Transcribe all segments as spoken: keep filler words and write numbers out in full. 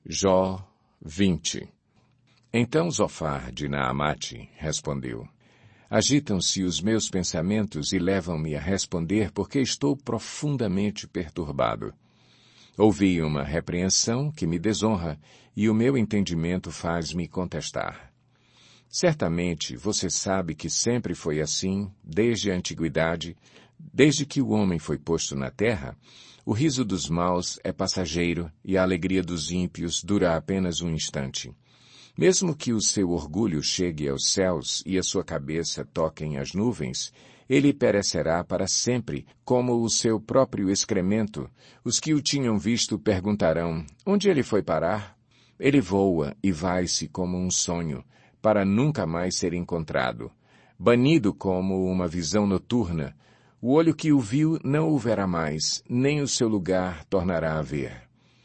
Jó vinte. Então Zofar de Naamate respondeu: Agitam-se os meus pensamentos e levam-me a responder porque estou profundamente perturbado. Ouvi uma repreensão que me desonra e o meu entendimento faz-me contestar. Certamente você sabe que sempre foi assim, desde a antiguidade, desde que o homem foi posto na terra. O riso dos maus é passageiro e a alegria dos ímpios dura apenas um instante. Mesmo que o seu orgulho chegue aos céus e a sua cabeça toquem as nuvens, ele perecerá para sempre, como o seu próprio excremento. Os que o tinham visto perguntarão, onde ele foi parar? Ele voa e vai-se como um sonho, para nunca mais ser encontrado. Banido como uma visão noturna, o olho que o viu não o verá mais, nem o seu lugar tornará a ver.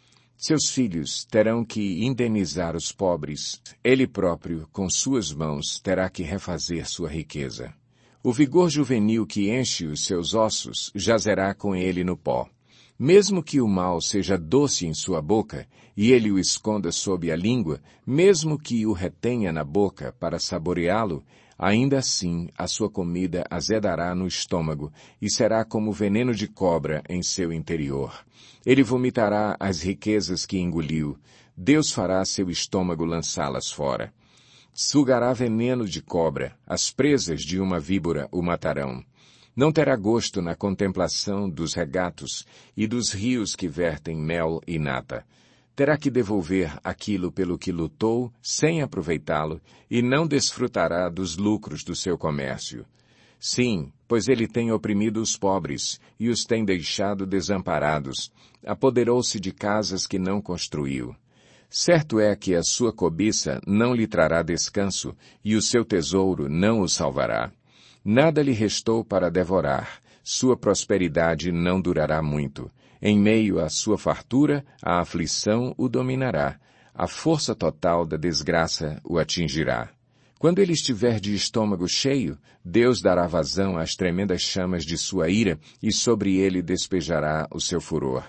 Seus filhos terão que indenizar os pobres, ele próprio, com suas mãos, terá que refazer sua riqueza. O vigor juvenil que enche os seus ossos jazerá com ele no pó. Mesmo que o mal seja doce em sua boca, e ele o esconda sob a língua, mesmo que o retenha na boca para saboreá-lo, ainda assim a sua comida azedará no estômago, e será como veneno de cobra em seu interior. Ele vomitará as riquezas que engoliu. Deus fará seu estômago lançá-las fora. Sugará veneno de cobra, as presas de uma víbora o matarão. Não terá gosto na contemplação dos regatos e dos rios que vertem mel e nata. Terá que devolver aquilo pelo que lutou, sem aproveitá-lo, e não desfrutará dos lucros do seu comércio. Sim, pois ele tem oprimido os pobres e os tem deixado desamparados. Apoderou-se de casas que não construiu. Certo é que a sua cobiça não lhe trará descanso, e o seu tesouro não o salvará. Nada lhe restou para devorar, sua prosperidade não durará muito. Em meio à sua fartura, a aflição o dominará, a força total da desgraça o atingirá. Quando ele estiver de estômago cheio, Deus dará vazão às tremendas chamas de sua ira e sobre ele despejará o seu furor.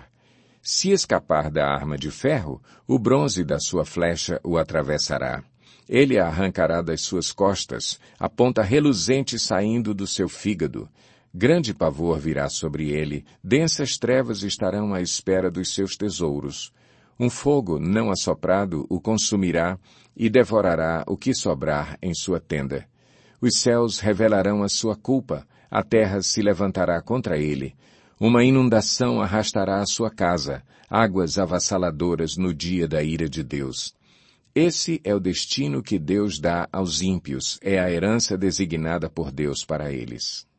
Se escapar da arma de ferro, o bronze da sua flecha o atravessará. Ele a arrancará das suas costas, a ponta reluzente saindo do seu fígado. Grande pavor virá sobre ele, densas trevas estarão à espera dos seus tesouros. Um fogo não assoprado o consumirá e devorará o que sobrar em sua tenda. Os céus revelarão a sua culpa, a terra se levantará contra ele. Uma inundação arrastará a sua casa, águas avassaladoras no dia da ira de Deus. Esse é o destino que Deus dá aos ímpios, é a herança designada por Deus para eles.